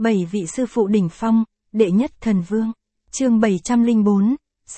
7 vị sư phụ đỉnh phong, đệ nhất thần vương. Chương 704,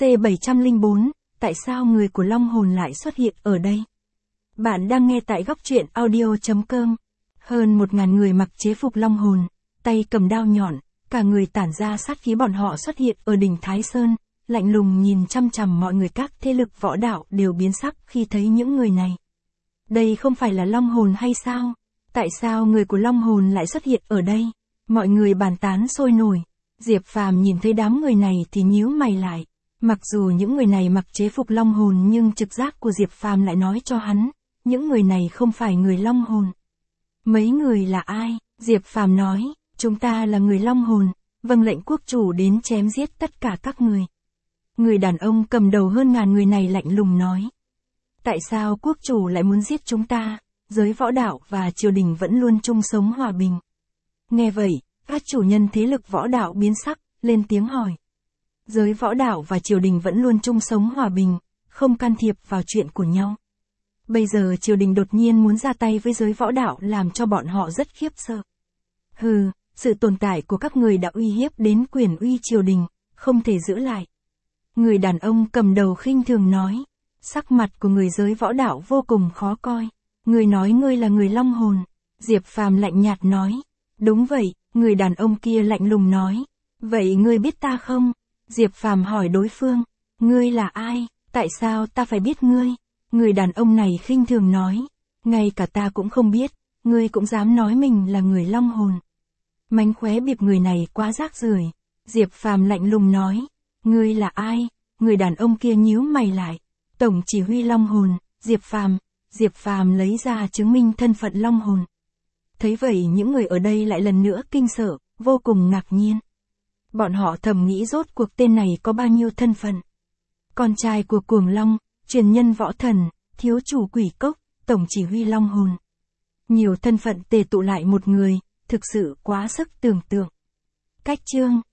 C704, tại sao người của Long Hồn lại xuất hiện ở đây? Bạn đang nghe tại góc truyện audio.com. Hơn 1000 người mặc chế phục Long Hồn, tay cầm đao nhọn, cả người tản ra sát khí, bọn họ xuất hiện ở đỉnh Thái Sơn, lạnh lùng nhìn chăm chằm mọi người. Các thế lực võ đạo đều biến sắc khi thấy những người này. Đây không phải là Long Hồn hay sao? Tại sao người của Long Hồn lại xuất hiện ở đây? Mọi người bàn tán sôi nổi. Diệp Phàm nhìn thấy đám người này thì nhíu mày lại. Mặc dù những người này mặc chế phục Long Hồn nhưng trực giác của Diệp Phàm lại nói cho hắn, những người này không phải người Long Hồn. Mấy người là ai? Diệp Phàm nói, chúng ta là người Long Hồn, vâng lệnh quốc chủ đến chém giết tất cả các người. Người đàn ông cầm đầu hơn ngàn người này lạnh lùng nói. Tại sao quốc chủ lại muốn giết chúng ta? Giới võ đạo và triều đình vẫn luôn chung sống hòa bình. Nghe vậy, các chủ nhân thế lực võ đạo biến sắc, lên tiếng hỏi. Giới võ đạo và triều đình vẫn luôn chung sống hòa bình, không can thiệp vào chuyện của nhau. Bây giờ triều đình đột nhiên muốn ra tay với giới võ đạo làm cho bọn họ rất khiếp sợ. Hừ, sự tồn tại của các người đã uy hiếp đến quyền uy triều đình, không thể giữ lại. Người đàn ông cầm đầu khinh thường nói. Sắc mặt của người giới võ đạo vô cùng khó coi. Người nói ngươi là người Long Hồn. Diệp Phàm lạnh nhạt nói. Đúng vậy, người đàn ông kia lạnh lùng nói. Vậy ngươi biết ta không? Diệp Phàm hỏi đối phương. Ngươi là ai? Tại sao ta phải biết ngươi? Người đàn ông này khinh thường nói. Ngay cả ta cũng không biết, ngươi cũng dám nói mình là người Long Hồn. Mánh khóe bịp, người này quá rác rưởi. Diệp Phàm lạnh lùng nói. Ngươi là ai? Người đàn ông kia nhíu mày lại. Tổng chỉ huy Long Hồn, Diệp Phàm. Diệp Phàm lấy ra chứng minh thân phận Long Hồn. Thấy vậy những người ở đây lại lần nữa kinh sợ, vô cùng ngạc nhiên. Bọn họ thầm nghĩ rốt cuộc tên này có bao nhiêu thân phận. Con trai của Cuồng Long, truyền nhân võ thần, thiếu chủ Quỷ Cốc, tổng chỉ huy Long Hồn. Nhiều thân phận tề tụ lại một người, thực sự quá sức tưởng tượng. Cách chương